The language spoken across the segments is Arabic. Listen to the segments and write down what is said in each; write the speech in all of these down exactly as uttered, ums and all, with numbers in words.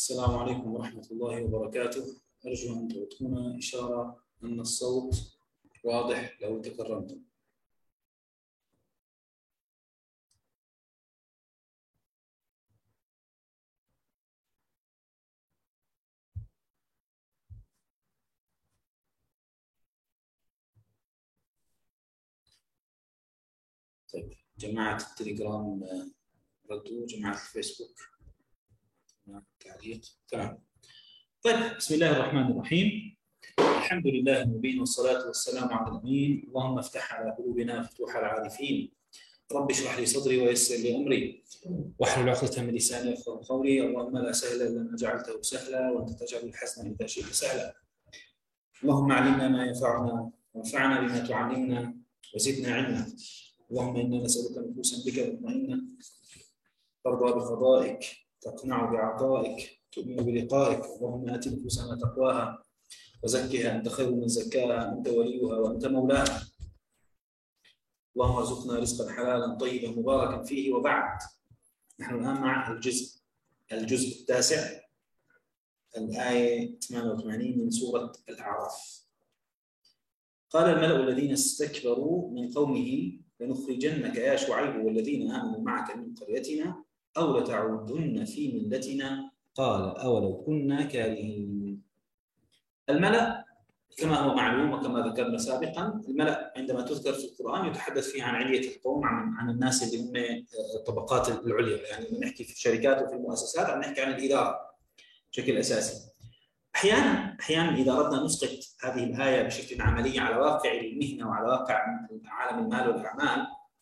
السلام عليكم ورحمة الله وبركاته. أرجو أن تعطونا إشارة أن الصوت واضح لو تكرمتم. طيب، جماعة التليجرام ردوا، جماعة الفيسبوك تعليق. تمام. طيب، بسم الله الرحمن الرحيم. الحمد لله المبين والصلاة والسلام على الأمين. اللهم افتح على قلوبنا فتوح العارفين. رب اشرح لي صدري ويسر لي أمري واحلل عقدة من لساني يفقهوا قولي. اللهم لا سهل إلا ما جعلته سهلا وأنت تجعل الحزن إذا شئت سهلا. اللهم علمنا ما ينفعنا وانفعنا بما تعلمنا وزدنا علما. اللهم إنا نسألك نفوسا بك مطمئنة ترضى بقضائك تقنع بعطائك تؤمن بلقائك. اللهم آت نفوسنا تقواها وزكها أنت خير من زكاها أنت وليها وأنت مولاها. اللهم ارزقنا رزقا حلالا طيبا مباركا فيه. وبعد، نحن الآن مع الجزء الجزء التاسع، الآية ثمانية وثمانين من سورة الأعراف. قال الملأ الذين استكبروا من قومه لنخرجنك يا شعيب والذين آمنوا معك من قريتنا أو لتعودن في ملتنا قال أولو كنا كارهين. الملأ كما هو معلوم وكما ذكرنا سابقا، الملأ عندما تذكر في القرآن يتحدث فيها عن علية القوم، عن عن الناس اللي هم الطبقات العليا. يعني لما نحكي في الشركات وفي المؤسسات عم نحكي عن الإدارة بشكل أساسي. أحيانا أحيانا إذا أردنا نسقط هذه الآية بشكل عملي على واقع المهنة وعلى واقع عالم المال والأعمال،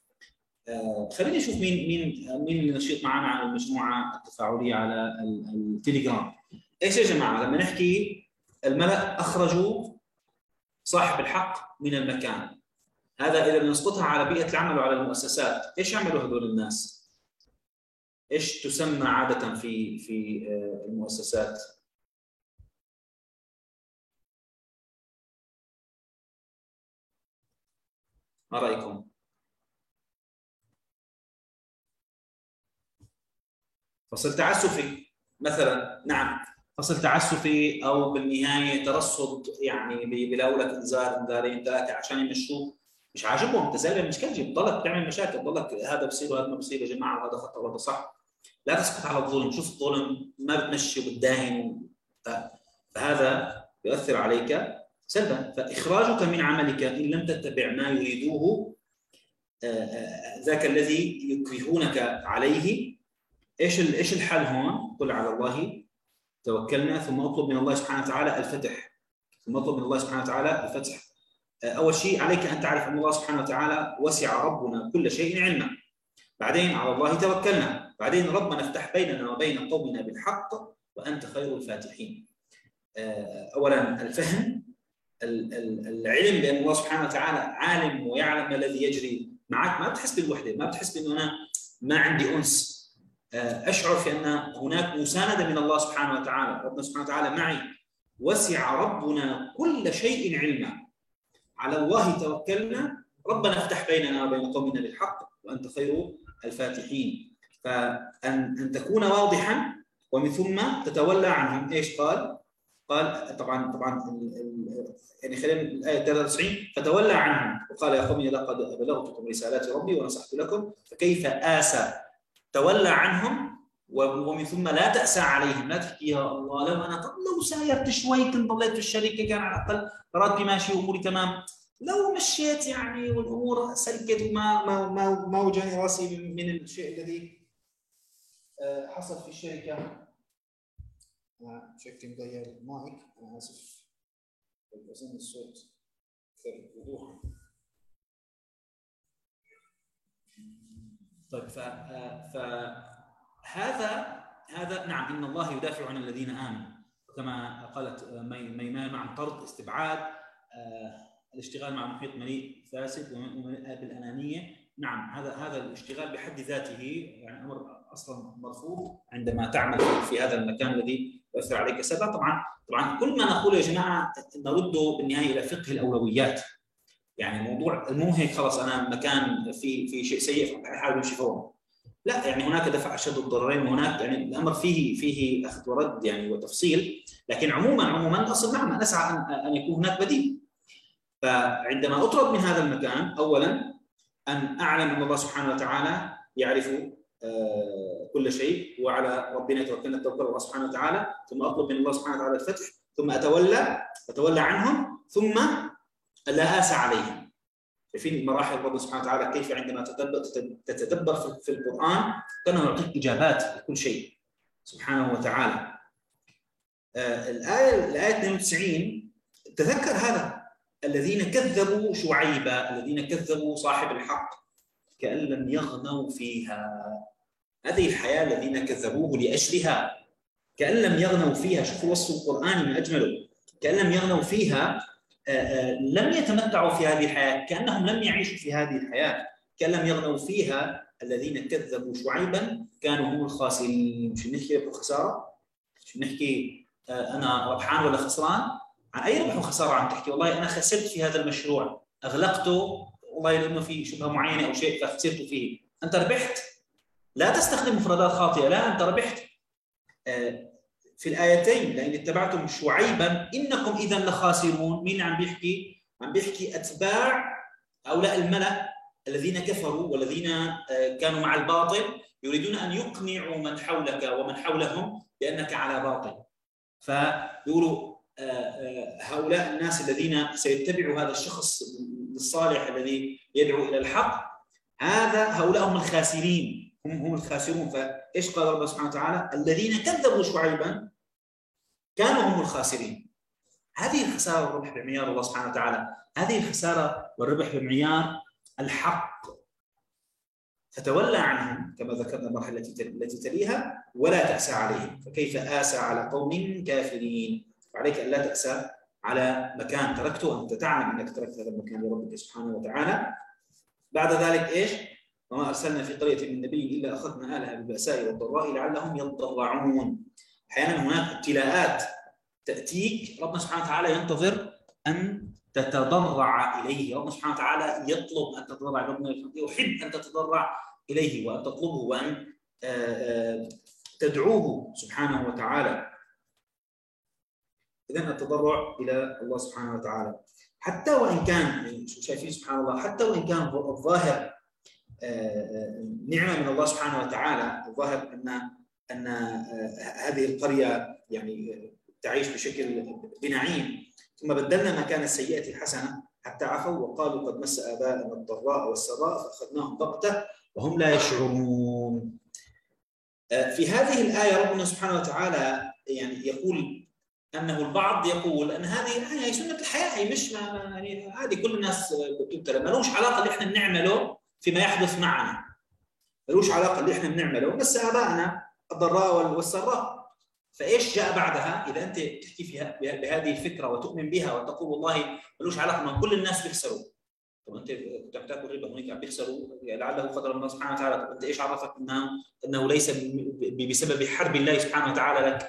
آه خلينا نشوف مين مين مين اللي نشيط معنا عن المجموعة التفاعلية على التليجرام. إيش يا جماعة لما نحكي الملأ أخرجوا صاحب الحق من المكان، هذا إذا بنسقطها على بيئة العمل وعلى المؤسسات، إيش عملوا هذول الناس؟ إيش تسمى عادة في في المؤسسات؟ ما رأيكم؟ فصل تعسفي مثلا. نعم، فصل تعسفي او بالنهايه ترصد، يعني بيلاقوا لك انذار انذارين ثلاثه عشان يمشوك. مش عاجبهم، انت زلمه مش كلجي، بتضلك تعمل مشاكل، بتضلك هذا بصير وهذا ما بصير يا جماعه، وهذا خطا وهذا صح. لا تسقط على الظلم، شوف الظلم ما بتمشي وبتداهن، فهذا يؤثر عليك سلبا. فاخراجك من عملك ان لم تتبع ما يريدوه ذاك الذي يكرهونك عليه. ايش ايش الحل هون؟ قل على الله توكلنا ثم اطلب من الله سبحانه وتعالى الفتح، ثم اطلب من الله سبحانه وتعالى الفتح. اول شيء عليك ان تعرف ان الله سبحانه وتعالى وسع ربنا كل شيء علما. بعدين على الله توكلنا، بعدين ربنا افتح بيننا وبين قومنا بالحق وانت خير الفاتحين. اولا الفهم، العلم بان الله سبحانه وتعالى عالم ويعلم ما الذي يجري معك. ما بتحس بالوحده، ما بتحس بانه انا ما عندي انس، أشعر في أن هناك مساندة من الله سبحانه وتعالى. ربنا سبحانه وتعالى معي. وسع ربنا كل شيء علما، على الله توكلنا، ربنا افتح بيننا وبين قومنا بالحق وأنت خير الفاتحين. فأن أن تكون واضحا ومن ثم تتولى عنهم. إيش قال؟ قال طبعا طبعا يعني خلينا الآية ثلاثة وتسعين، فتولى عنهم وقال يا قوم لقد أبلغتكم رسالات ربي ونصحت لكم فكيف آسى. تولى عنهم ومن ثم لا تأسى عليهم، لا تحكي يا الله لو أنا طب لو سايرت شوي كنت ضليت في الشركة كان على الأقل راتبي ماشي وأموري تمام، لو مشيت يعني والأمور سلكت وما ما ما ما وجهني راسي من الشيء الذي حصل في الشركة. شكلي مغير المايك، أنا آسف أظن الصوت أكثر وضوحا. طيب، فهذا هذا نعم، ان الله يدافع عن الذين امنوا كما قالت ميمان عن طرد استبعاد الاشتغال مع محيط مليء فاسد ومليء بالانانيه. نعم، هذا هذا الاشتغال بحد ذاته يعني امر اصلا مرفوض عندما تعمل في هذا المكان الذي يؤثر عليك سلبا. طبعا طبعا كل ما نقوله يا جماعه نرده بالنهايه الى فقه الاولويات. يعني الموضوع مو هيك خلص انا مكان في في شيء سيء حابب امشي فوق. لا يعني هناك دفع اشد الضررين، وهناك يعني الامر فيه فيه اخذ ورد يعني وتفصيل، لكن عموما عموما الاصل نعم نسعى ان ان يكون هناك بديل. فعندما اطرد من هذا المكان اولا ان اعلم ان الله سبحانه وتعالى يعرف آه كل شيء، وعلى ربنا توكلنا توكل الله سبحانه وتعالى، ثم اطلب من الله سبحانه وتعالى الفتح، ثم اتولى اتولى عنهم، ثم لا اسى عليهم. في مراحل ربنا سبحانه وتعالى كيف عندما تتدبر في القرآن كأنه يعطيك إجابات لكل شيء سبحانه وتعالى. آه الآية الآية اثنين وتسعين تذكر هذا، الذين كذبوا شعيبا، الذين كذبوا صاحب الحق كأن لم يغنوا فيها. هذه الحياة الذين كذبوه لأجلها كأن لم يغنوا فيها. شوفوا وصف القرآن ما أجمله، كأن لم يغنوا فيها. آه لم يتمتعوا في هذه الحياة، كأنهم لم يعيشوا في هذه الحياة، كأن لم يغنوا فيها. الذين كذبوا شعيبا كانوا هم الخاسرين. مش نحكي ربح وخسارة؟ مش نحكي آه أنا ربحان ولا خسران؟ عن أي ربح وخسارة عم تحكي؟ والله أنا خسرت في هذا المشروع، أغلقته والله لأنه في شبهة معينة أو شيء فخسرت فيه. أنت ربحت. لا تستخدم مفردات خاطئة، لا أنت ربحت. آه في الآيتين لئن اتبعتم شعيبا إنكم إذا لخاسرون. مين عم بيحكي؟ عم بيحكي أتباع هؤلاء الملأ الذين كفروا والذين كانوا مع الباطل، يريدون أن يقنعوا من حولك ومن حولهم بأنك على باطل. فيقولوا هؤلاء الناس الذين سيتبعوا هذا الشخص الصالح الذي يدعو إلى الحق، هذا هؤلاء هم الخاسرين، هم هم الخاسرون. فإيش قال الله سبحانه وتعالى؟ الذين كذبوا شعيبا كانوا هم الخاسرين. هذه الخسارة والربح بمعيار الله سبحانه وتعالى، هذه الخسارة والربح بمعيار الحق. فتولى عنهم كما ذكرنا المرحلة التي تليها ولا تأسى عليهم، فكيف آسى على قوم كافرين. فعليك أن لا تأسى على مكان تركته، أنت تعلم أنك تركت هذا المكان لربك سبحانه وتعالى. بعد ذلك إيش؟ وما أرسلنا في قرية من نبي إلا أخذنا أهلها بالبأساء والضراء لعلهم يضرعون. أحيانا هناك ابتلاءات تأتيك، ربنا سبحانه وتعالى ينتظر أن تتضرع إليه. ربنا سبحانه وتعالى يطلب أن تتضرع، ربنا يحب أن تتضرع إليه وأن تطلبه وأن تدعوه سبحانه وتعالى. إذن التضرع إلى الله سبحانه وتعالى حتى وإن كان شايفين سبحان الله، حتى وإن كان الظاهر نعمة من الله سبحانه وتعالى، الظاهر أن أن هذه القرية يعني تعيش بشكل بنعيم، ثم بدلنا مكان السيئة الحسنة حتى عفوا وقالوا قد مس آباءنا الضراء والسراء فأخذناهم بغتة وهم لا يشعرون. في هذه الآية ربنا سبحانه وتعالى يعني يقول أنه البعض يقول أن هذه الآية هي سنة الحياة، هي مش يعني عادي كل الناس بتبتلى، ما لهوش علاقة اللي إحنا بنعمله فيما يحدث معنا، ما لهوش علاقة اللي إحنا بنعمله، مس آباءنا الضراء والسراء. فايش جاء بعدها؟ اذا انت تحكي فيها بهذه الفكره وتؤمن بها وتقول والله ملوش علاقه، ما كل الناس بيخسروا. طب انت كنت عم تاكل ربا هناك عم بيخسروا لعله قدر الله سبحانه وتعالى. طب انت ايش عرفك انه انه ليس بسبب حرب الله سبحانه وتعالى لك؟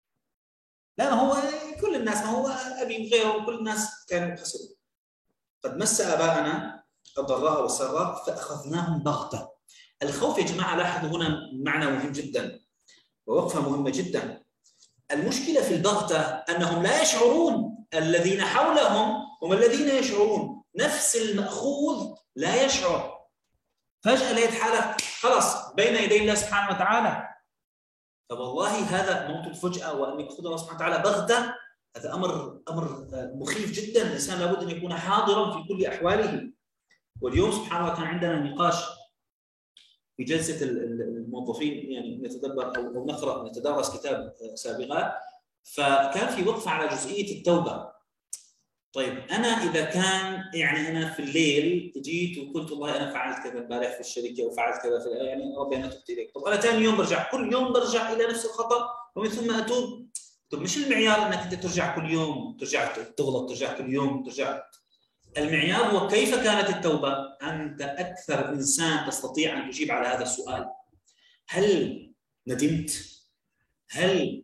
لا، هو كل الناس، ما هو ابي وغيره كل الناس كانوا يخسروا. قد مس اباءنا الضراء والسراء فاخذناهم بغته. الخوف يا جماعه لاحظوا هنا معنى مهم جدا ووقفه مهمه جدا. المشكلة في البغتة أنهم لا يشعرون، الذين حولهم هم الذين يشعرون. نفس المأخوذ لا يشعر، فجأة لقيت حالك خلاص بين يدي الله سبحانه وتعالى. فوالله هذا موت الفجأة، وأن يأخذ الله سبحانه وتعالى بغتة، هذا أمر أمر مخيف جدا. الإنسان لابد أن يكون حاضرا في كل أحواله. واليوم سبحان الله كان عندنا نقاش في جلسة الموظفين، يعني نتدبر أو نقرأ نتدارس كتاب سابقا، فكان في وقفة على جزئية التوبة. طيب أنا إذا كان يعني أنا في الليل جيت وقلت والله أنا فعلت كذا امبارح في الشركة وفعلت كذا في يعني ربي أنا تبت إليك، طب أنا ثاني يوم برجع، كل يوم برجع إلى نفس الخطأ ومن ثم أتوب. طب مش المعيار أنك أنت ترجع كل يوم، ترجع تغلط، ترجع كل يوم ترجع. المعيار هو كيف كانت التوبة. أنت أكثر إنسان تستطيع أن تجيب على هذا السؤال. هل ندمت؟ هل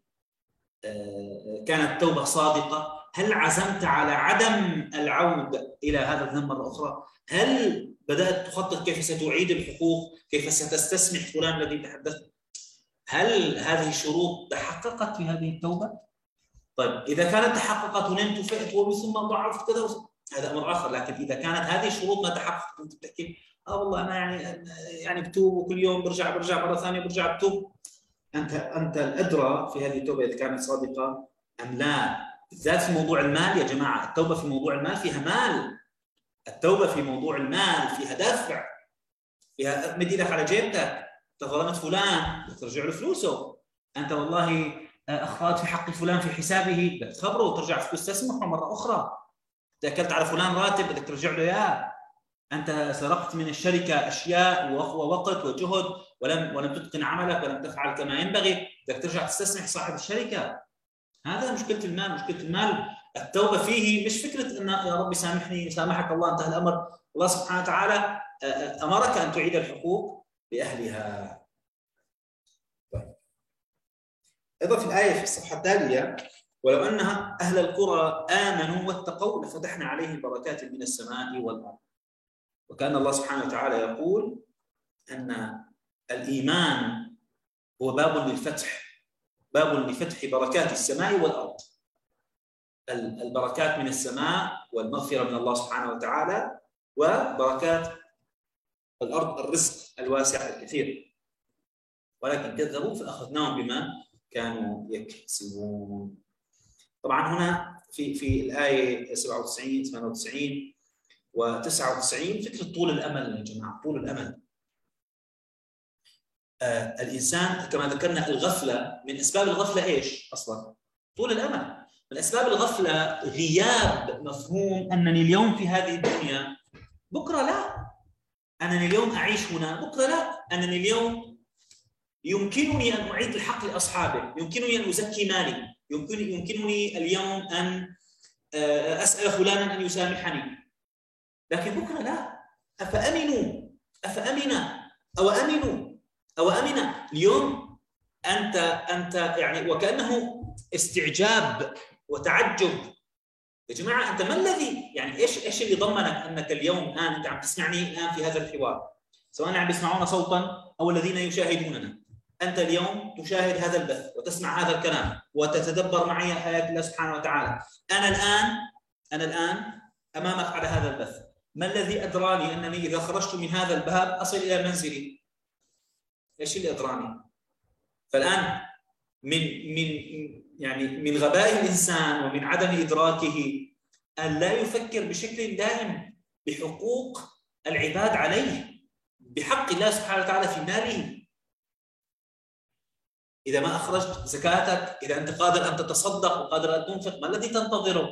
كانت توبة صادقة؟ هل عزمت على عدم العودة إلى هذا الذنب مرة أخرى؟ هل بدأت تخطط كيف ستعيد الحقوق، كيف ستستسمح فلان الذي تحدثت. هل هذه الشروط تحققت في هذه التوبة؟ طيب إذا كانت تحققت ونمت وفقت وثم ضعفت كذا هذا أمر آخر، لكن إذا كانت هذه الشروط ما تحققت أنت بتحكي اه والله أنا يعني يعني بتوب وكل يوم برجع برجع مرة ثانية برجع بتوب، أنت أنت الأدرى في هذه التوبة إذا كانت صادقة أم لا. بالذات في موضوع المال يا جماعة، التوبة في موضوع المال فيها مال، التوبة في موضوع المال فيها دفع، فيها مد ايدك على جيبتك، انت ظلمت فلان ترجع له فلوسه، انت والله اخطات في حق فلان في حسابه بدك تخبره وترجع فلوس تسمحه مره اخرى، اكلت على فلان راتب بدك ترجع له اياه، انت سرقت من الشركه اشياء ووقت وجهد ولم ولم تتقن عملك ولم تفعل كما ينبغي، بدك ترجع تستسمح صاحب الشركه. هذا مشكله المال، مشكله المال. التوبه فيه مش فكره ان يا رب سامحني سامحك الله انتهى الامر، الله سبحانه وتعالى امرك ان تعيد الحقوق لاهلها. طيب. ايضا في الايه في الصفحه التاليه ولو ان اهل القرى امنوا واتقوا لفتحنا عليهم بركات من السماء والارض. وكان الله سبحانه وتعالى يقول ان الايمان هو باب للفتح، باب لفتح بركات السماء والارض. البركات من السماء والمغفره من الله سبحانه وتعالى، وبركات الارض الرزق الواسع الكثير. ولكن كذبوا فاخذناهم بما كانوا يكسبون. طبعا هنا في في الايه سبعة وتسعين ثمانية وتسعين وتسعة وتسعين فكره طول الامل يا جماعه، طول الامل. آه الانسان كما ذكرنا الغفله من اسباب الغفله ايش اصلا؟ طول الامل. من اسباب الغفله غياب مفهوم انني اليوم في هذه الدنيا بكره لا، انني اليوم اعيش هنا بكره لا، انني اليوم يمكنني ان اعيد الحق لاصحابه، يمكنني ان ازكي مالي، يمكنني يمكنني اليوم ان اسال فلانا ان يسامحني، لكن بكره لا. افامنوا افامنا او امنوا او امنا اليوم انت انت يعني وكانه استعجاب وتعجب. يا جماعه انت ما الذي يعني ايش ايش اللي ضمنك انك اليوم الان انت عم تسمعني الان في هذا الحوار، سواء عم يسمعونا صوتا او الذين يشاهدوننا، انت اليوم تشاهد هذا البث وتسمع هذا الكلام وتتدبر معي ايات الله سبحانه وتعالى. انا الان انا الان امامك على هذا البث، ما الذي ادراني انني اذا خرجت من هذا الباب اصل الى منزلي؟ ايش اللي ادراني؟ فالان من من يعني من غباء الانسان ومن عدم ادراكه ان لا يفكر بشكل دائم بحقوق العباد عليه، بحق الله سبحانه وتعالى في ماله. اذا ما اخرجت زكاتك، اذا انت قادر ان تتصدق وقادر ان تنفق، ما الذي تنتظره؟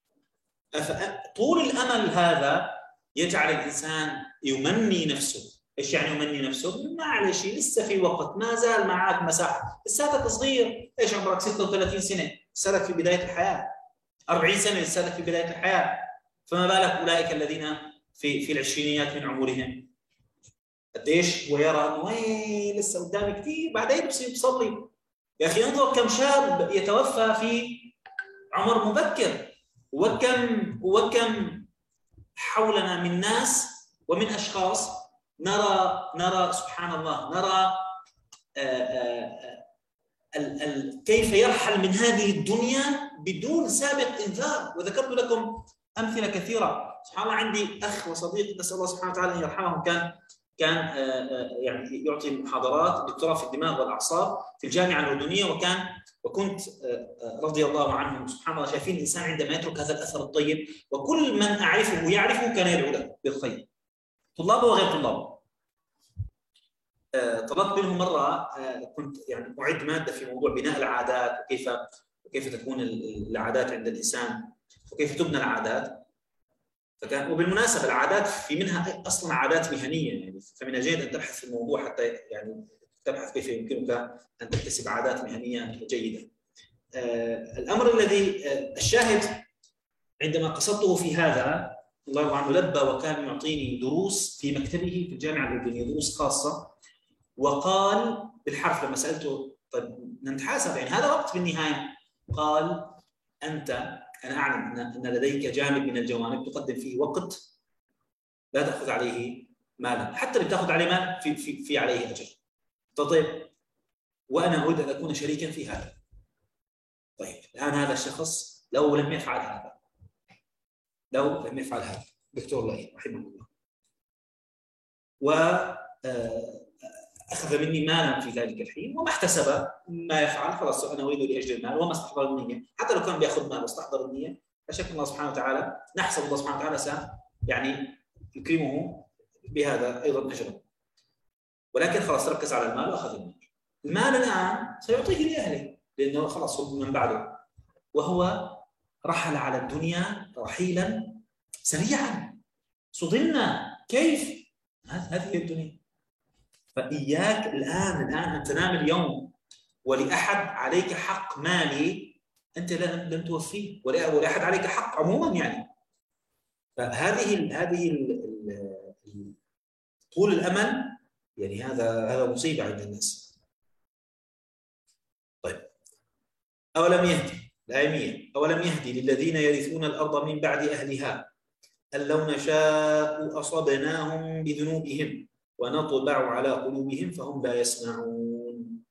طول الامل هذا يجعل الانسان يمني نفسه. ايش يعني يمني نفسه؟ ما عليه شيء، لسه في وقت، ما زال معك مساحه، لساتك صغير، ايش عمرك ستة وثلاثين سنه، لساتك في بدايه الحياه، أربعين سنه لساتك في بدايه الحياه، فما بالك اولئك الذين في في العشرينيات من عمرهم؟ قديش ويرى انه وين لسه قدامي كثير بعدين بصير بصلي. يا اخي انظر كم شاب يتوفى في عمر مبكر، وكم وكم حولنا من ناس ومن اشخاص نرى نرى سبحان الله نرى آآ آآ ال ال كيف يرحل من هذه الدنيا بدون سابق انذار. وذكرت لكم امثله كثيره. سبحان الله عندي اخ وصديق نسال الله سبحانه وتعالى ان يرحمه، كان كان يعني يعطي محاضرات دكتوراه في الدماغ والاعصاب في الجامعه الاردنيه، وكان وكنت رضي الله عنه سبحان الله شايفين الانسان عندما يترك هذا الاثر الطيب، وكل من اعرفه يعرفه كان يدعو له بالخير، طلابه وغير طلابه. طلبت منهم مره، كنت يعني اعد ماده في موضوع بناء العادات وكيف وكيف تكون العادات عند الانسان وكيف تبنى العادات. فكان وبالمناسبه العادات في منها اصلا عادات مهنيه، يعني فمن الجيد ان تبحث في الموضوع حتى يعني تبحث كيف يمكنك ان تكتسب عادات مهنيه جيده. آه الامر الذي آه الشاهد عندما قصدته في هذا الله يرضى عنه لبى وكان يعطيني دروس في مكتبه في الجامعه الاردنيه، دروس خاصه، وقال بالحرف لما سالته طيب نتحاسب يعني هذا وقت بالنهايه، قال انت انا اعلم ان لديك جانب من الجوانب تقدم فيه وقت لا تاخذ عليه مالا، حتى اللي بتاخذ عليه مال في في في عليه اجر. طيب وانا اريد ان اكون شريكا في هذا. طيب الان هذا الشخص لو لم يفعل هذا، لو لم يفعل هذا دكتور لئيم رحمه الله، و أخذ مني مالا في ذلك الحين وما احتسب ما يفعل، خلاص أنا أريد لأجل المال وما استحضر النية، حتى لو كان بيأخذ مال واستحضر النية لا شك الله سبحانه وتعالى نحسب الله سبحانه وتعالى س يعني يكرمه بهذا أيضا أجرا، ولكن خلاص ركز على المال وأخذ المال. المال الآن سيعطيه لأهله لأنه خلاص هو من بعده، وهو رحل على الدنيا رحيلا سريعا. صدمنا كيف هذه الدنيا. فإياك الآن الآن أن تنام اليوم ولأحد عليك حق مالي أنت لن توفيه، ولأحد عليك حق عموما يعني. فهذه ال هذه ال طول الأمل يعني هذا هذا مصيبة عند الناس. طيب أولم يهدي الآية مية أولم يهدي للذين يرثون الأرض من بعد أهلها أن لو نشاء أصبناهم بذنوبهم ونطبع على قلوبهم فهم لا يسمعون.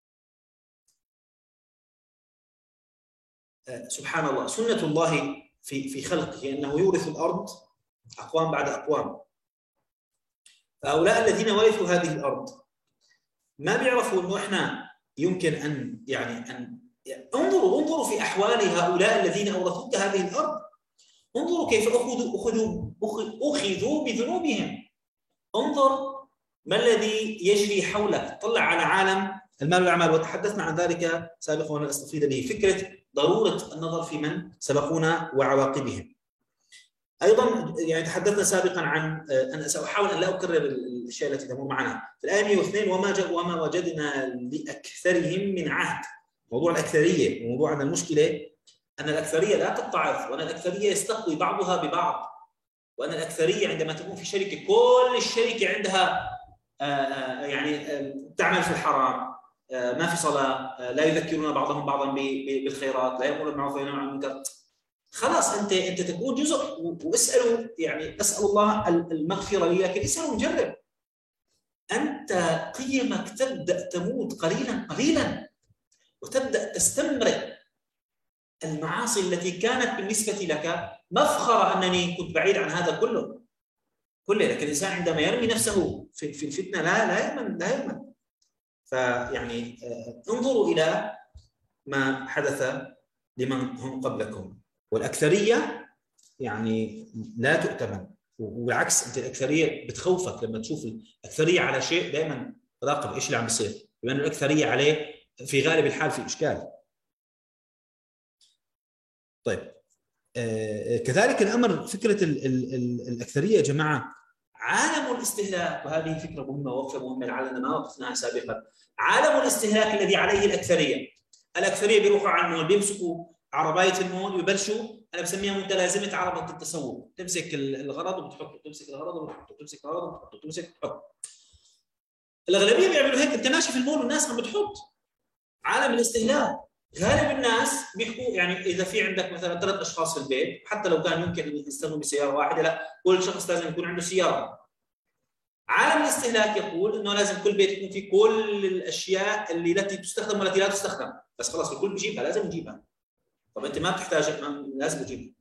سبحان الله، سنة الله في في خلقه أنه يورث الأرض أقوام بعد أقوام. فهؤلاء الذين ورثوا هذه الأرض ما بيعرفوا إنه إحنا يمكن أن يعني أن يعني انظروا انظروا في أحوال هؤلاء الذين أورثوك هذه الأرض، انظروا كيف أخذوا أخذوا أخذوا بذنوبهم. انظر ما الذي يجري حولك، طلع على عالم المال والأعمال، وتحدثنا عن ذلك سابقا وأنا أستفيد به، فكرة ضرورة النظر في من سبقونا وعواقبهم. أيضا يعني تحدثنا سابقا عن أنا سأحاول أن لا أكرر الأشياء التي تمر معنا في الآية مئة واثنين وما وما وجدنا لأكثرهم من عهد. موضوع الأكثرية وموضوع أن المشكلة أن الأكثرية لا تتعظ، وأن الأكثرية يستقوي بعضها ببعض، وأن الأكثرية عندما تكون في شركة كل الشركة عندها يعني تعمل في الحرام، ما في صلاة، لا يذكرون بعضهم بعضا بالخيرات، لا يقولون بالمعروف وينهون عن المنكر، خلاص أنت أنت تكون جزء. واسألوا يعني أسأل الله المغفرة لي، لكن اسألوا نجرب. أنت قيمك تبدأ تموت قليلا قليلا وتبدأ تستمر المعاصي التي كانت بالنسبة لك مفخرة أنني كنت بعيد عن هذا كله كله، لكن الإنسان عندما يرمي نفسه في في الفتنة لا لا يأمن لا يأمن. فيعني انظروا إلى ما حدث لمن هم قبلكم، والأكثرية يعني لا تؤتمن، وبالعكس أنت الأكثرية بتخوفك لما تشوف الأكثرية على شيء، دائما راقب إيش اللي عم بيصير، لأن الأكثرية عليه في غالب الحال في إشكال. طيب آه كذلك الأمر فكرة ال ال ال الأكثرية يا جماعة، عالم الاستهلاك، وهذه فكرة مهمة ووقفة مهمة لعلنا ما وقفناها سابقا. عالم الاستهلاك الذي عليه الأكثرية، الأكثرية بيروحوا على المول، بيمسكوا عرباية المول ويبلشوا، أنا بسميها متلازمة عربة التسوق، تمسك الغرض وبتحطه، تمسك الغرض وبتحطه، تمسك الغرض وبتحطه، تمسك وبتحط. الأغلبية بيعملوا هيك، أنت ماشي في المول والناس عم بتحط. عالم الاستهلاك غالب الناس بيحكوا يعني اذا في عندك مثلا ثلاث اشخاص في البيت، حتى لو كان يمكن ان يستخدموا بسياره واحده، لا كل شخص لازم يكون عنده سياره. عالم الاستهلاك يقول انه لازم كل بيت يكون فيه كل الاشياء اللي التي تستخدم والتي لا تستخدم، بس خلاص الكل بيجيبها، لازم يجيبها. طب انت ما بتحتاج، لازم تجيبها.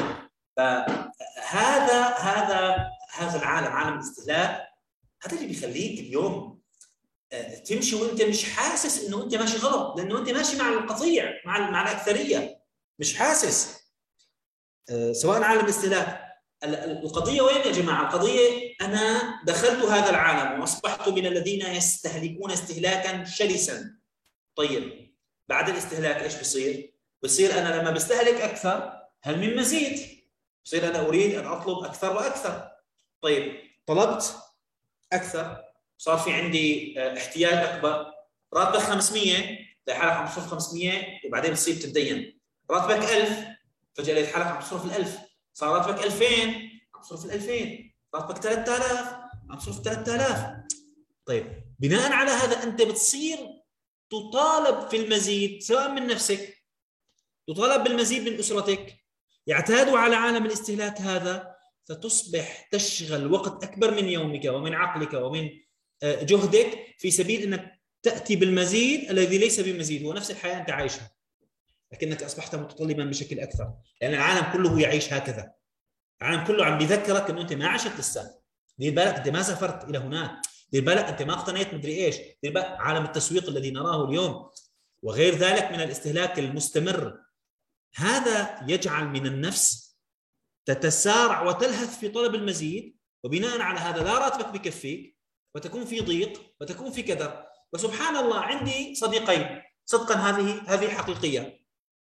فهذا هذا هذا العالم، عالم الاستهلاك، هذا اللي بيخليك اليوم تمشي وانت مش حاسس انه انت ماشي غلط، لانه انت ماشي مع القطيع، مع مع الاكثريه، مش حاسس. أه سواء عالم الاستهلاك، القضيه وين يا جماعه؟ القضيه انا دخلت هذا العالم واصبحت من الذين يستهلكون استهلاكا شرسا. طيب بعد الاستهلاك ايش بصير؟ بصير انا لما بستهلك اكثر هل من مزيد؟ بصير انا اريد ان اطلب اكثر واكثر. طيب طلبت اكثر، صار في عندي احتياج اكبر، راتبك خمسمية تلاقي حالك عم تصرف خمسمية وبعدين بتصير تتدين. راتبك ألف فجاه لقيت حالك عم تصرف الألف، صار راتبك ألفين عم تصرف الألفين، راتبك ثلاثة آلاف عم تصرف ثلاثة آلاف. طيب بناء على هذا انت بتصير تطالب في المزيد، سواء من نفسك، تطالب بالمزيد من اسرتك، يعتادوا على عالم الاستهلاك هذا، فتصبح تشغل وقت أكبر من يومك ومن عقلك ومن جهدك في سبيل أنك تأتي بالمزيد الذي ليس بمزيد، هو نفس الحياة أنت عايشها، لكنك أصبحت متطلبا بشكل أكثر، لأن يعني العالم كله يعيش هكذا. العالم كله عم بيذكرك أنه أنت ما عشت لسه، دير بالك أنت ما سافرت إلى هناك، دير بالك أنت ما اقتنيت مدري إيش، دير بالك عالم التسويق الذي نراه اليوم وغير ذلك من الاستهلاك المستمر. هذا يجعل من النفس تتسارع وتلهث في طلب المزيد، وبناء على هذا لا راتبك بكفيك وتكون في ضيق وتكون في كدر. وسبحان الله عندي صديقين صدقا هذه هذه حقيقية،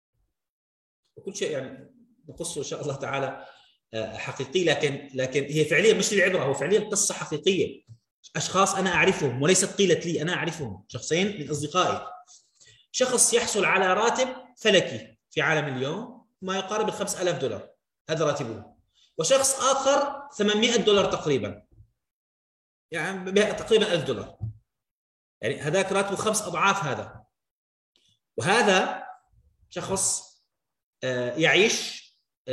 وكل شيء يعني نقصه إن شاء الله تعالى حقيقي، لكن لكن هي فعليا مش العبرة، هو فعليا قصة حقيقية. أشخاص أنا أعرفهم وليست قيلت لي، أنا أعرفهم، شخصين من أصدقائي. شخص يحصل على راتب فلكي في عالم اليوم ما يقارب الخمس آلاف دولار، هذا راتبه. وشخص آخر ثمانمائة دولار تقريبا، يعني تقريبا ألف دولار، يعني هذاك راتبه خمس أضعاف هذا. وهذا شخص يعيش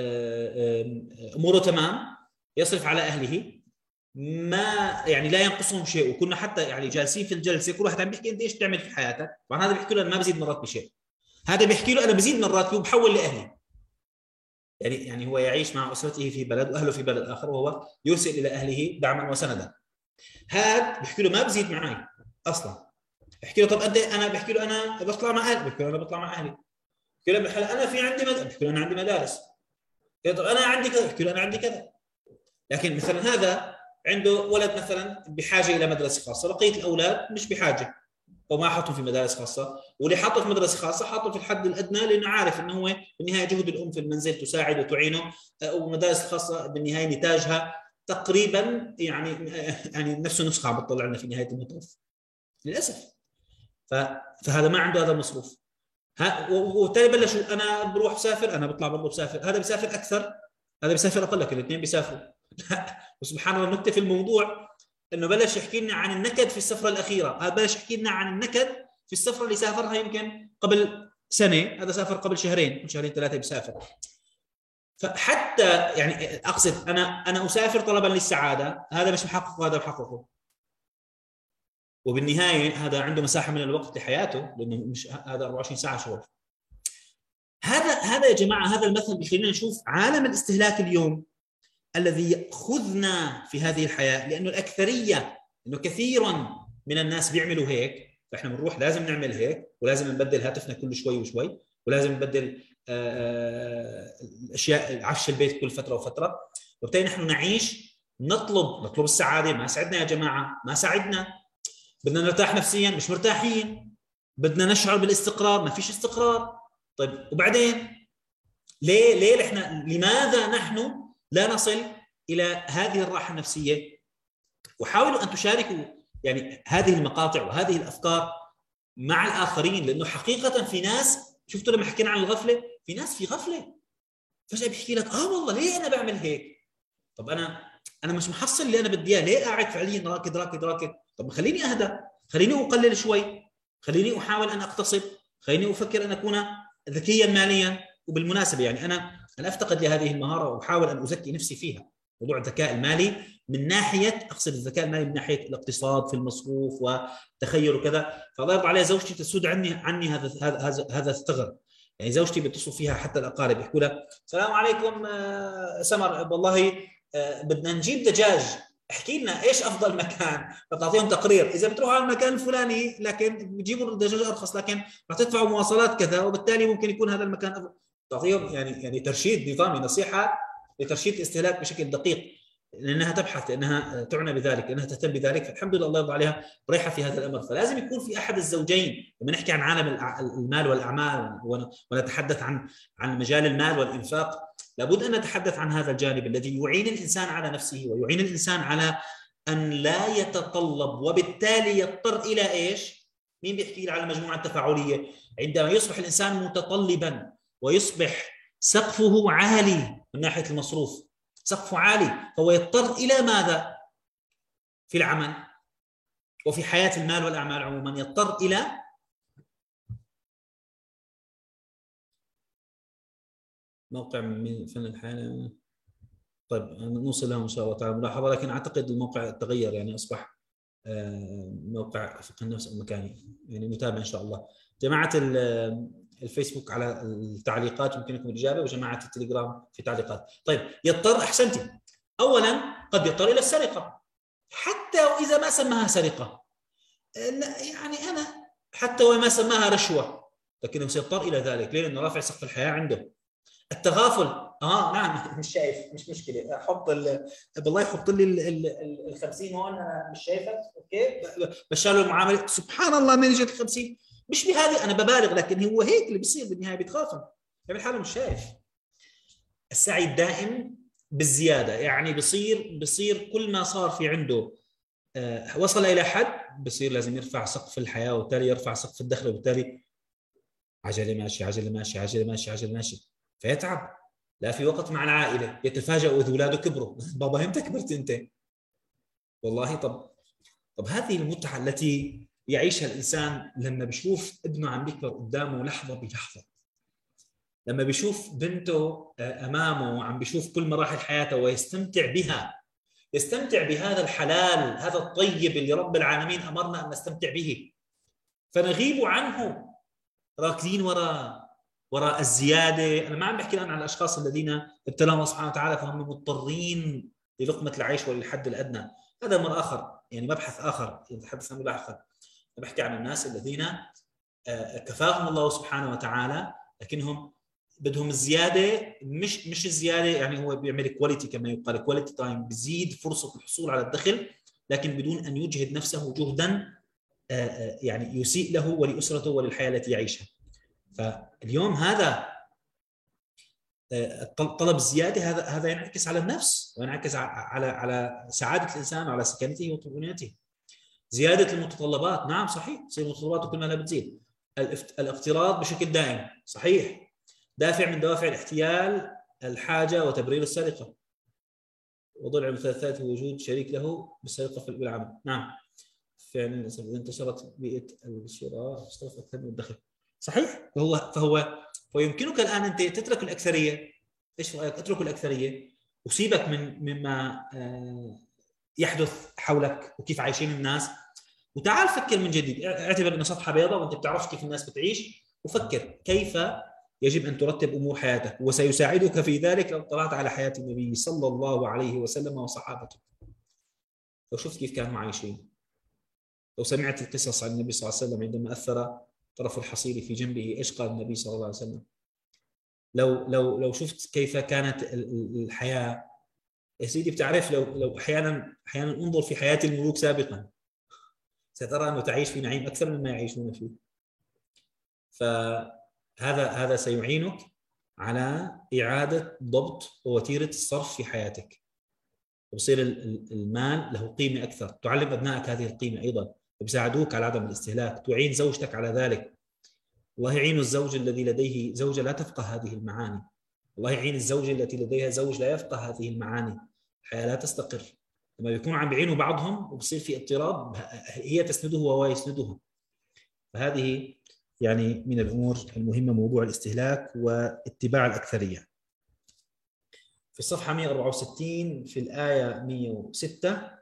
أموره تمام، يصرف على أهله، ما يعني لا ينقصهم شيء. وكنا حتى يعني جالسين في الجلسة كل واحد عم بيحكي أنت إيش تعمل في حياتك، طبعا هذا بيحكي له أنا ما بزيد من راتبي شيء، هذا بيحكي له أنا بزيد من راتبي وبحول لأهلي. يعني يعني هو يعيش مع أسرته في بلد وأهله في بلد آخر، وهو يرسل إلى أهله دعما وسندا. هذا بيحكي له ما بزيد معي أصلا. بيحكي له طب أنت، أنا بيحكي له أنا بطلع مع أهلي، بيحكي له أنا بطلع مع أهلي. بيحكي له أنا في عندي مدارس، بيحكي له أنا عندي مدارس. طب أنا عندي كذا، بيحكي له أنا عندي كذا. لكن مثلا هذا عنده ولد مثلا بحاجة إلى مدرسة خاصة، بقية الأولاد مش بحاجة وما حطهم في مدارس خاصة، واللي حطه في مدرسة خاصة حطه في الحد الأدنى لأنه عارف أنه هو بالنهاية جهد الأم في المنزل تساعد وتعينه، والمدارس الخاصة بالنهاية نتاجها تقريبا يعني يعني نفس النسخة عم بتطلع لنا في نهاية المطاف للأسف. فهذا ما عنده هذا المصروف. وبالتالي بلشوا أنا بروح بسافر، أنا بطلع برضه بسافر، هذا بيسافر أكثر، هذا بيسافر أقل، لكن الاثنين بيسافروا. وسبحان الله النكتة في الموضوع انه بلش يحكي لنا عن النكد في السفره الاخيره، هذا بلش يحكي لنا عن النكد في السفره اللي سافرها يمكن قبل سنه، هذا سافر قبل شهرين، شهرين ثلاثه بيسافر. فحتى يعني اقصد انا انا اسافر طلبا للسعاده، هذا مش محقق وهذا محققه، وبالنهايه هذا عنده مساحه من الوقت لحياته لانه مش هذا أربعة وعشرين ساعه شغل. هذا هذا يا جماعه هذا المثل بيخلينا نشوف عالم الاستهلاك اليوم الذي يأخذنا في هذه الحياة، لأنه الأكثرية إنه كثيرا من الناس بيعملوا هيك، فإحنا بنروح لازم نعمل هيك، ولازم نبدل هاتفنا كل شوي وشوي، ولازم نبدل أشياء عفش البيت كل فترة وفترة، وبالتالي نحن نعيش نطلب نطلب السعادة، ما سعدنا يا جماعة، ما سعدنا. بدنا نرتاح نفسيا مش مرتاحين، بدنا نشعر بالاستقرار ما فيش استقرار. طيب وبعدين ليه ليه احنا لماذا نحن لا نصل إلى هذه الراحة النفسية؟ وحاولوا أن تشاركوا يعني هذه المقاطع وهذه الأفكار مع الآخرين، لأنه حقيقة في ناس، شفتوا لما حكينا عن الغفلة، في ناس في غفلة فجأة بيحكي لك آه والله ليه أنا بعمل هيك؟ طب أنا أنا مش محصل اللي أنا بدي إياه، ليه قاعد فعليا راكد راكد راكد؟ طب خليني أهدى، خليني أقلل شوي، خليني أحاول أن أقتصد، خليني أفكر أن أكون ذكيا ماليا. وبالمناسبة يعني أنا أنا أفتقد لهذه المهارة وأحاول أن أزكي نفسي فيها، موضوع الذكاء المالي من ناحية، أقصد الذكاء المالي من ناحية الاقتصاد في المصروف والتخيل وكذا. فالله يرضى عليها زوجتي تسود عني عني هذا هذا هذا الثغر. يعني زوجتي بيتصل فيها حتى الأقارب يحكوا لها السلام عليكم سمر، والله بدنا نجيب دجاج، احكي لنا ايش افضل مكان، فتعطيهم تقرير اذا بتروحوا على المكان الفلاني لكن بتجيبوا الدجاج ارخص لكن راح تدفعوا مواصلات كذا، وبالتالي ممكن يكون هذا المكان أفضل. تعطيهم يعني يعني ترشيد نظامي، نصيحه لترشيد الاستهلاك بشكل دقيق، لانها تبحث، لانها تعنى بذلك، لانها تهتم بذلك. فالحمد لله الله يرضى عليها ريحه في هذا الامر. فلازم يكون في احد الزوجين لما نحكي عن عالم المال والاعمال ونتحدث عن عن مجال المال والانفاق، لابد ان نتحدث عن هذا الجانب الذي يعين الانسان على نفسه ويعين الانسان على ان لا يتطلب، وبالتالي يضطر الى ايش؟ مين بيحكي لي على المجموعه التفاعليه؟ عندما يصبح الانسان متطلبا ويصبح سقفه عالي من ناحيه المصروف، سقفه عالي، فهو يضطر الى ماذا؟ في العمل وفي حياه المال والاعمال عموما يضطر الى موقع من فن الحياه. طيب نوصل لهم ان شاء الله تعالى ملاحظه، لكن اعتقد الموقع تغير، يعني اصبح موقع فقه النفس المكاني، يعني نتابع ان شاء الله. جماعه الفيسبوك على التعليقات يمكنكم الاجابه، وجماعه التليجرام في تعليقات. طيب يضطر، احسنتي، اولا قد يضطر الى السرقه حتى واذا ما سماها سرقه، يعني انا حتى وما سماها رشوه لكنه سيضطر الى ذلك. ليه؟ لانه رافع سقف الحياه عنده. التغافل، اه نعم مش شايف، مش مشكله، احط بالله يحط لي ال خمسين هون، انا مش شايفك، اوكي، بشاله المعامله، سبحان الله من اجت ال خمسين، مش بهذه انا ببالغ، لكن هو هيك اللي بيصير بالنهايه، بيتغافل يعني الحاله مش شايف. السعي الدائم بالزياده، يعني بصير بصير كل ما صار في عنده آه وصل الى حد، بصير لازم يرفع سقف الحياه، وبالتالي يرفع سقف الدخل، وبالتالي عجله ماشي عجله ماشي عجله ماشي عجله ماشي، فيتعب. لا في وقت مع العائله، يتفاجئ اذا اولاده كبروا بابا امتى كبرت انت؟ والله طب طب هذه المتعه التي يعيشها الانسان لما بيشوف ابنه عم يكبر قدامه لحظه بلحظه، لما بيشوف بنته امامه وعم بيشوف كل مراحل حياته ويستمتع بها، يستمتع بهذا الحلال، هذا الطيب اللي رب العالمين امرنا ان نستمتع به، فنغيب عنه راكزين وراء وراء الزياده. انا ما عم بحكي الان عن الاشخاص الذين ابتلاهم الله سبحانه وتعالى فهم مضطرين للقمه العيش وللحد الادنى، هذا امر اخر، يعني مبحث اخر يتحدث عنه لاحقا. انا بحكي عن الناس الذين كفاهم الله سبحانه وتعالى لكنهم بدهم الزياده، مش مش الزياده يعني هو بيعمل كواليتي كما يقال، كواليتي تايم، بزيد فرصه الحصول على الدخل لكن بدون ان يجهد نفسه جهدا يعني يسيء له ولاسرته وللحياه التي يعيشها. فاليوم هذا طلب الزياده، هذا هذا ينعكس على النفس وينعكس على على سعاده الانسان وعلى سكنته وطمأنينته. زياده المتطلبات، نعم صحيح، تصير المتطلبات كل ما لا بتزيد. الاقتراض بشكل دائم، صحيح، دافع من دوافع الاحتيال الحاجه وتبرير السرقه. وضلع المثلثات وجود شريك له بالسرقه في العمل، نعم فعلا اذا انتشرت بيئه الشراء اشترط اكثر من الدخل، صحيح. فهو فهو ويمكنك الان انت تترك الاكثريه، ايش رايك؟ اترك الاكثريه وسيبك من مما يحدث حولك وكيف عايشين الناس، وتعال فكر من جديد، اعتبر انه صفحه بيضاء وانت بتعرفش كيف الناس بتعيش، وفكر كيف يجب ان ترتب امور حياتك، وسيساعدك في ذلك لو اطلعت على حياه النبي صلى الله عليه وسلم وصحابته، لو شفت كيف كانوا عايشين، لو سمعت القصص عن النبي صلى الله عليه وسلم عندما اثر طرف الحصير في جنبه، ايش قال النبي صلى الله عليه وسلم، لو لو لو شفت كيف كانت الحياه يا سيدي، بتعرف لو لو احيانا احيانا انظر في حياه الملوك سابقا سترى انه تعيش في نعيم اكثر مما يعيشون فيه. فهذا هذا سيعينك على اعاده ضبط ووتيره الصرف في حياتك، ويصير المال له قيمه اكثر، تعلم ابنائك هذه القيمه ايضا، بيساعدوك على عدم الاستهلاك، تعين زوجتك على ذلك. الله يعين الزوج الذي لديه زوجه لا تفقه هذه المعاني، الله يعين الزوجه التي لديها زوج لا يفقه هذه المعاني، الحياه لا تستقر. لما بيكونوا عم بيعينوا بعضهم وبصير في اضطراب، هي تسنده وهو يسندها. فهذه يعني من الامور المهمه، موضوع الاستهلاك واتباع الاكثريه. في الصفحه مئة وأربعة وستين في الايه مئة وستة،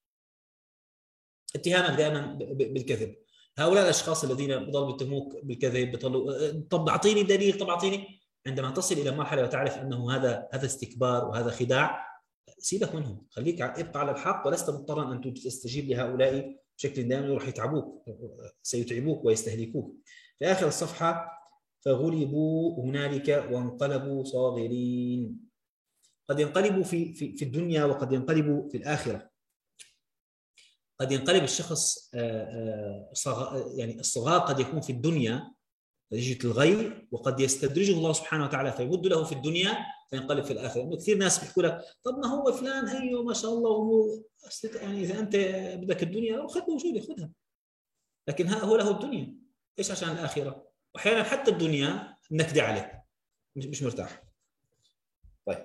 اتهامك دائما بالكذب. هؤلاء الاشخاص الذين بضلوا يتهموك بالكذب، بيطلوا طب اعطيني دليل، طب اعطيني، عندما تصل الى مرحله وتعرف انه هذا هذا استكبار وهذا خداع، سيبك منهم، خليك ابقى على الحق، ولست مضطرا ان تستجيب لهؤلاء بشكل دائم، راح يتعبوك، سيتعبوك ويستهلكوك. في اخر الصفحه، فغلبوا هنالك وانقلبوا صاغرين. قد ينقلبوا في في في الدنيا وقد ينقلبوا في الاخره. قد ينقلب الشخص يعني الصغار قد يكون في الدنيا نتيجة الغي، وقد يستدرجه الله سبحانه وتعالى فيمد له في الدنيا فينقلب في الآخرة. يعني كثير ناس بيحكوا لك طب ما هو فلان هيو ما شاء الله وهو يعني إذا أنت بدك الدنيا خذ موجودة خذها، لكن هو له الدنيا، إيش عشان الآخرة؟ وأحيانا حتى الدنيا نكدي عليه، مش مرتاح. طيب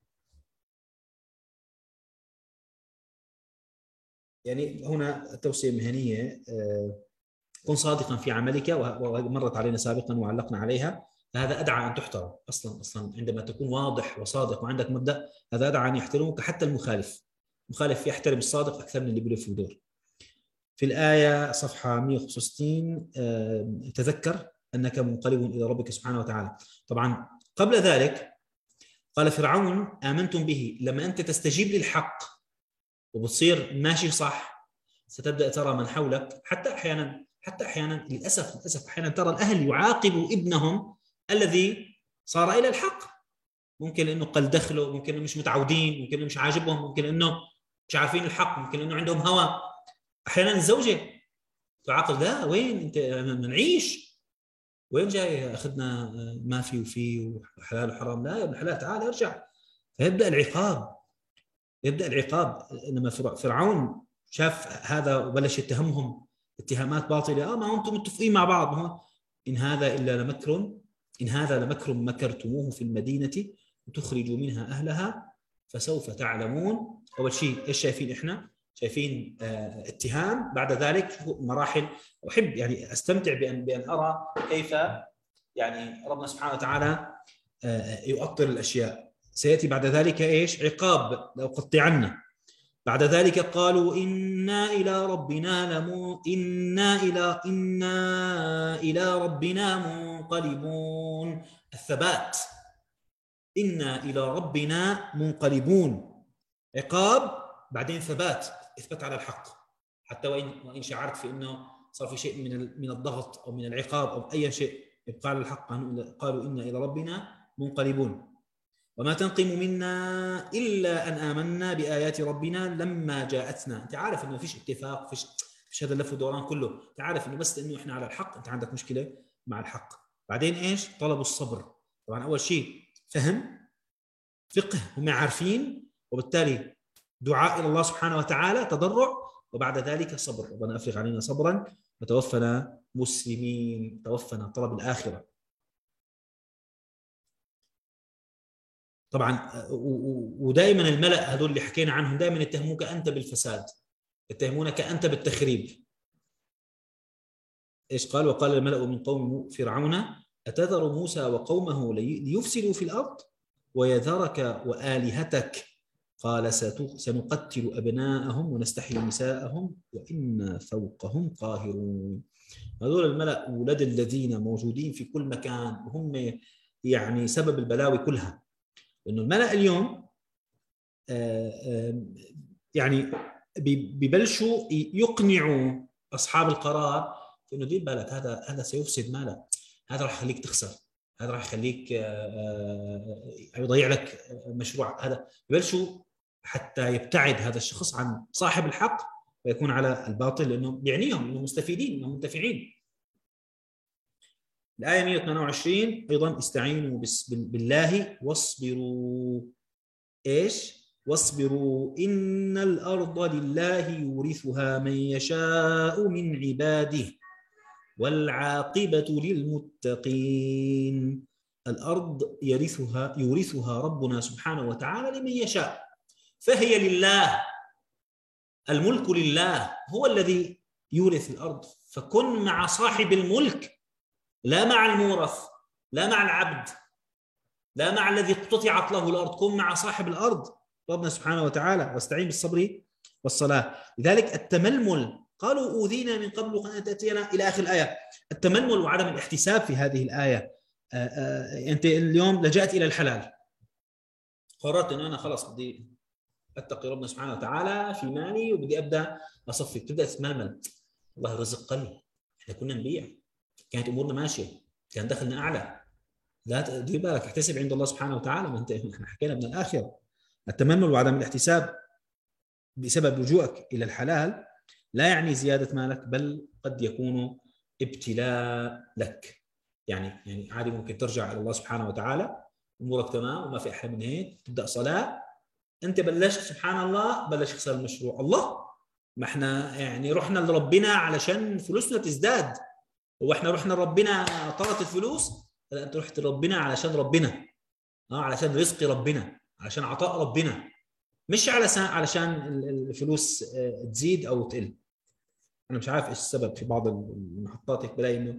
يعني هنا توصية مهنية، كن صادقا في عملك، ومرت علينا سابقا وعلقنا عليها. فهذا أدعى أن تحترم أصلا. أصلا عندما تكون واضح وصادق وعندك مبدأ، هذا أدعى أن يحترمك حتى المخالف. المخالف يحترم الصادق أكثر من اللي بيلف ويدور. في الآية صفحة مئة وخمسة وستين تذكر أنك منقلب إلى ربك سبحانه وتعالى. طبعا قبل ذلك قال فرعون آمنتم به. لما أنت تستجيب للحق وبتصير ماشي صح، ستبدأ ترى من حولك، حتى أحيانا حتى أحيانا للأسف للأسف أحيانا ترى الأهل يعاقبوا ابنهم الذي صار إلى الحق. ممكن إنه قل دخله، ممكن إنه مش متعودين، ممكن إنه مش عاجبهم، ممكن إنه مش عارفين الحق، ممكن إنه عندهم هوى. أحيانا الزوجة تعاقب، لا وين أنت نعيش، وين جاي أخذنا ما في وفي وحلال وحرام، لا يا ابن الحلال تعال ارجع. فيبدأ العقاب، يبدأ العقاب. إنما فرعون شاف هذا وبلش يتهمهم اتهامات باطلة. آه ما أنتم متفقين مع بعض، ما إن هذا إلا لمكر إن هذا لمكر مكرتموه في المدينة وتخرجوا منها أهلها فسوف تعلمون. أول شيء إيش شايفين إحنا؟ شايفين اه اتهام. بعد ذلك مراحل. أحب يعني أستمتع بأن بأن أرى كيف يعني ربنا سبحانه وتعالى اه يؤطر الأشياء. سيأتي بعد ذلك إيش؟ عقاب لأقطعن. بعد ذلك قالوا إنا إلى ربنا لمو إنا إلى إنا إلى ربنا منقلبون. الثبات، إنا إلى ربنا منقلبون. عقاب بعدين ثبات، إثبات على الحق. حتى وإن وإن شعرت في إنه صار في شيء من من الضغط أو من العقاب أو أي شيء، يبقى على الحق. قالوا إنا إلى ربنا منقلبون. وما تنقم منا إلا أن آمنا بآيات ربنا لما جاءتنا. أنت عارف إنه فيش اتفاق، فيش فيش هذا اللف ودوران كله. أنت عارف إنه بس إنه إحنا على الحق، أنت عندك مشكلة مع الحق. بعدين إيش؟ طلبوا الصبر. طبعا أول شيء فهم، فقه، هم عارفين، وبالتالي دعاء إلى الله سبحانه وتعالى، تضرع، وبعد ذلك صبر. ربنا أفرغ علينا صبرا وتوفنا مسلمين. توفنا طلب الآخرة. طبعا ودائما الملأ هذول اللي حكينا عنهم دائما يتهموك أنت بالفساد، يتهمونك أنت بالتخريب. إيش قال؟ وقال الملأ من قوم فرعون أتذر موسى وقومه ليفسدوا في الأرض ويذرك وآلهتك قال سنقتل أبناءهم ونستحيي نساءهم وإنا فوقهم قاهرون. هذول الملأ أولاد الذين موجودين في كل مكان، وهم يعني سبب البلاوي كلها. لأنه الملأ اليوم يعني ببلشوا يقنعوا أصحاب القرار إنه دير بالك، هذا هذا سيفسد مالك، هذا راح يخليك تخسر، هذا راح يخليك يضيع لك مشروع. هذا ببلشوا حتى يبتعد هذا الشخص عن صاحب الحق ويكون على الباطل، لأنه بيعنيهم إنه مستفيدين، إنهم منتفعين. الآية مئة وثمانية وعشرين أيضا استعينوا بالله واصبروا. إيش؟ واصبروا إن الأرض لله يورثها من يشاء من عباده والعاقبة للمتقين. الأرض يرثها يورثها ربنا سبحانه وتعالى لمن يشاء، فهي لله. الملك لله، هو الذي يورث الأرض. فكن مع صاحب الملك، لا مع المورث، لا مع العبد، لا مع الذي اقتطعت له الأرض. كن مع صاحب الأرض ربنا سبحانه وتعالى، واستعين بالصبر والصلاة. لذلك التململ، قالوا أوذينا من قبل أن تأتينا إلى آخر الآية. التململ وعدم الاحتساب في هذه الآية. آآ آآ أنت اليوم لجأت إلى الحلال، قررت أن أنا خلاص بدي أتقي ربنا سبحانه وتعالى في مالي وبدي أبدأ أصفي. تبدأ تتململ، والله الرزق قل، إحنا كنا نبيع، كانت أمورنا ماشية، كان دخلنا أعلى. لا دير بالك، احتسب عند الله سبحانه وتعالى. ما أنت إحنا حكينا من الآخرة. التململ وعدم الاحتساب بسبب لجوءك إلى الحلال لا يعني زيادة مالك، بل قد يكون ابتلاء لك. يعني يعني عادي ممكن ترجع إلى الله سبحانه وتعالى، أمورك تمام وما في أحلى من هيك، تبدأ صلاة، أنت بلشت سبحان الله بلش يخسر المشروع. الله، ما احنا يعني رحنا لربنا علشان فلوسنا تزداد، واحنا رحنا لربنا طارت الفلوس؟ لا، انت رحت لربنا علشان ربنا، اه علشان رزق ربنا، علشان عطاء ربنا، مش علشان علشان الفلوس تزيد او تقل. انا مش عارف ايش السبب. في بعض المحطات هيك بلاقي انه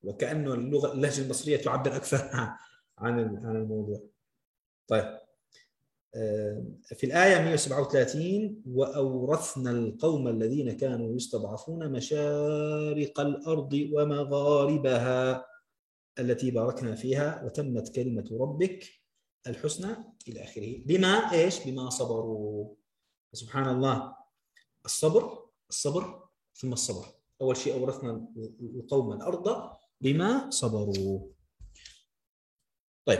وكأنه اللغة اللهجة المصرية تعبر أكثر عن عن الموضوع. طيب في الآية مئة وسبعة وثلاثين وأورثنا القوم الذين كانوا يستضعفون مشارق الأرض ومغاربها التي باركنا فيها وتمت كلمة ربك الحسنى إلى آخره. بما إيش؟ بما صبروا. سبحان الله، الصبر الصبر ثم الصبر. أول شيء أورثنا القوم الأرض بما صبروا. طيب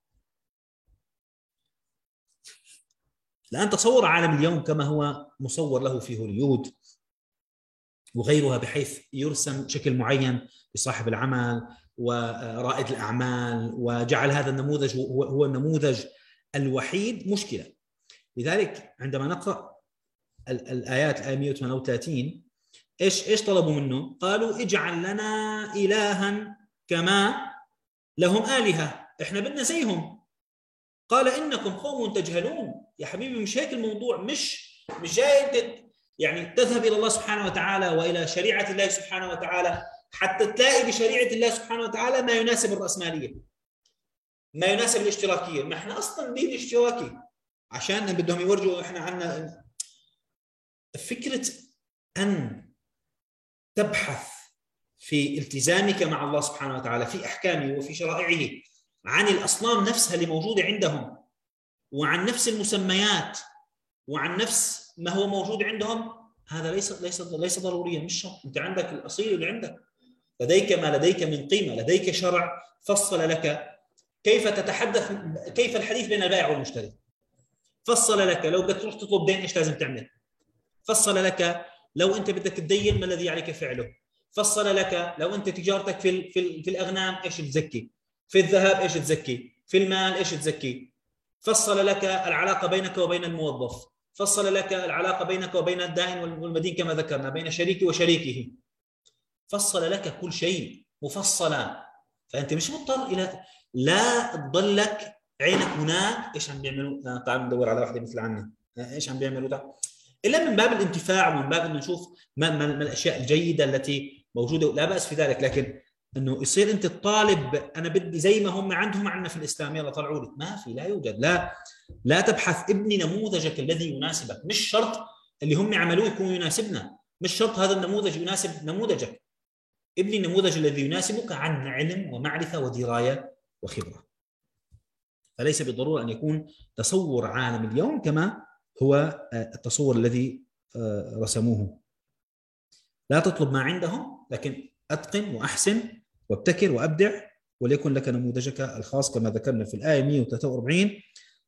الآن تصور عالم اليوم كما هو مصور له في هوليود وغيرها، بحيث يرسم شكل معين لصاحب العمل ورائد الأعمال، وجعل هذا النموذج هو النموذج الوحيد. مشكلة. لذلك عندما نقرأ الآيات الآية مئة وثمانية وثلاثين إيش إيش طلبوا منه؟ قالوا اجعل لنا إلها كما لهم آلهة، إحنا بدنا زيهم. قال إنكم قوم تجهلون. يا حبيبي مش هيك الموضوع، مش مش جاي يعني تذهب إلى الله سبحانه وتعالى وإلى شريعة الله سبحانه وتعالى حتى تلاقي بشريعة الله سبحانه وتعالى ما يناسب الرأسمالية، ما يناسب الاشتراكية. ما إحنا أصلاً دين اشتراكي، عشان بدهم يورجوا إحنا عنا. فكرة أن تبحث في التزامك مع الله سبحانه وتعالى في أحكامه وفي شرائعه عن الأصنام نفسها اللي موجودة عندهم، وعن نفس المسميات، وعن نفس ما هو موجود عندهم، هذا ليس ليس ليس ضروريا، مش شرط. أنت عندك الأصيل اللي عندك، لديك ما لديك من قيمة، لديك شرع فصل لك كيف تتحدث، كيف الحديث بين البائع والمشتري. فصل لك لو بدك تروح تطلب دين إيش لازم تعمل. فصل لك لو أنت بدك تدين ما الذي عليك فعله. فصل لك لو أنت تجارتك في في في الأغنام إيش تزكي، في الذهب إيش تزكي، في المال إيش تزكي. فصل لك العلاقة بينك وبين الموظف، فصل لك العلاقة بينك وبين الدائن والمدين كما ذكرنا، بين شريكي وشريكه. فصل لك كل شيء مفصلا. فأنت مش مضطر إلى لا تضلك عينك هناك إيش عم بيعملوا، تعال ندور على واحدة مثل عنا إيش عم بيعملوا ده، إلا من باب الانتفاع ومن باب أن نشوف ما, ما, ما الأشياء الجيدة التي موجودة، لا بأس في ذلك. لكن أنه يصير أنت الطالب أنا بدي زي ما هم عندهم عندنا في الإسلام يلا طلعوا لي، ما في، لا يوجد. لا لا تبحث، ابني نموذجك الذي يناسبك. مش شرط اللي هم عملوه يكون يناسبنا، مش شرط هذا النموذج يناسب نموذجك. ابني النموذج الذي يناسبك عن علم ومعرفة ودراية وخبرة. فليس بالضرورة أن يكون تصور عالم اليوم كما هو التصور الذي رسموه. لا تطلب ما عندهم، لكن أتقن وأحسن وابتكر وأبدع، وليكن لك نموذجك الخاص كما ذكرنا في الآية مئة وثلاثة وأربعين.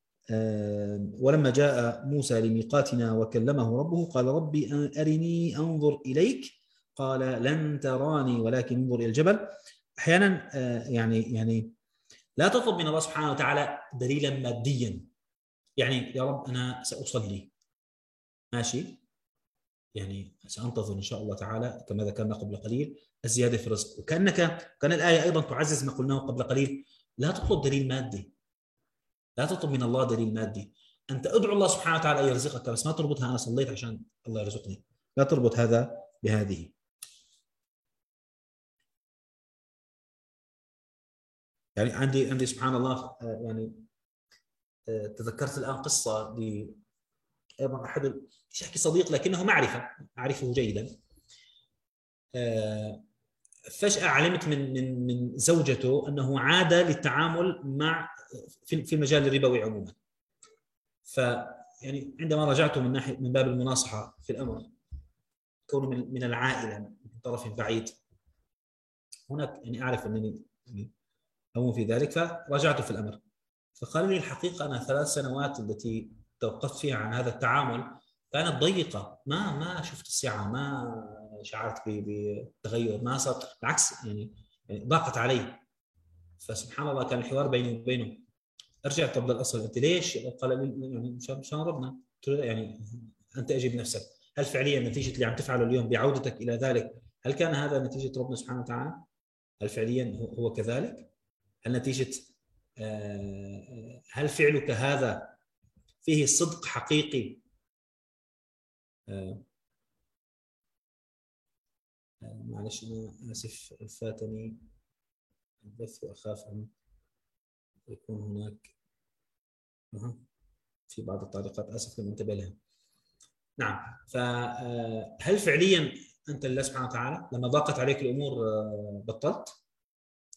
ولما جاء موسى لميقاتنا وكلمه ربه قال ربي أرني أنظر إليك قال لن تراني ولكن انظر إلى الجبل. أحيانا يعني يعني لا تطلب من الله سبحانه وتعالى دليلا ماديا، يعني يا رب أنا سأصلي ماشي، يعني سأنتظر إن شاء الله تعالى كما ذكرنا قبل قليل الزيادة في الرزق. وكأنك كان الآية أيضا تعزز ما قلناه قبل قليل، لا تطلب دليل مادي، لا تطلب من الله دليل مادي. أنت أدعو الله سبحانه وتعالى أن يرزقك، بس ما تربطها أنا صليت عشان الله يرزقني، لا تربط هذا بهذه. يعني عندي عندي سبحان الله يعني تذكرت الآن قصة ل أيضا أحد مش أحكي صديق لكنه معرفة أعرفه جيدا. فجأة علمت من من من زوجته أنه عاد للتعامل مع في في المجال الربوي عموما. ف يعني عندما راجعته من ناحية من باب المناصحة في الأمر، كونه من من العائلة من طرف بعيد، هناك يعني أعرف أنني يعني أمون في ذلك، فراجعته في الأمر. فقال لي الحقيقة أنا ثلاث سنوات التي توقفت فيها عن هذا التعامل كانت ضيقة، ما ما شفت السعة، ما شعرت بتغير، ما صار بالعكس يعني ضاقت علي. فسبحان الله كان الحوار بيني وبينه، ارجع طب للاصل، انت ليش؟ قال لي يعني مشان ربنا. قلت له يعني انت اجب نفسك، هل فعليا نتيجه اللي عم تفعله اليوم بعودتك الى ذلك هل كان هذا نتيجه ربنا سبحانه وتعالى؟ هل فعليا هو كذلك؟ هل نتيجه هل فعلك هذا فيه صدق حقيقي؟ معلش انا اسف فاتني البث وأخاف أن يكون هناك أه. في بعض التعليقات آسف لم أنتبه لها. نعم، فهل فعليا أنت لله سبحانه وتعالى لما ضاقت عليك الأمور بطلت؟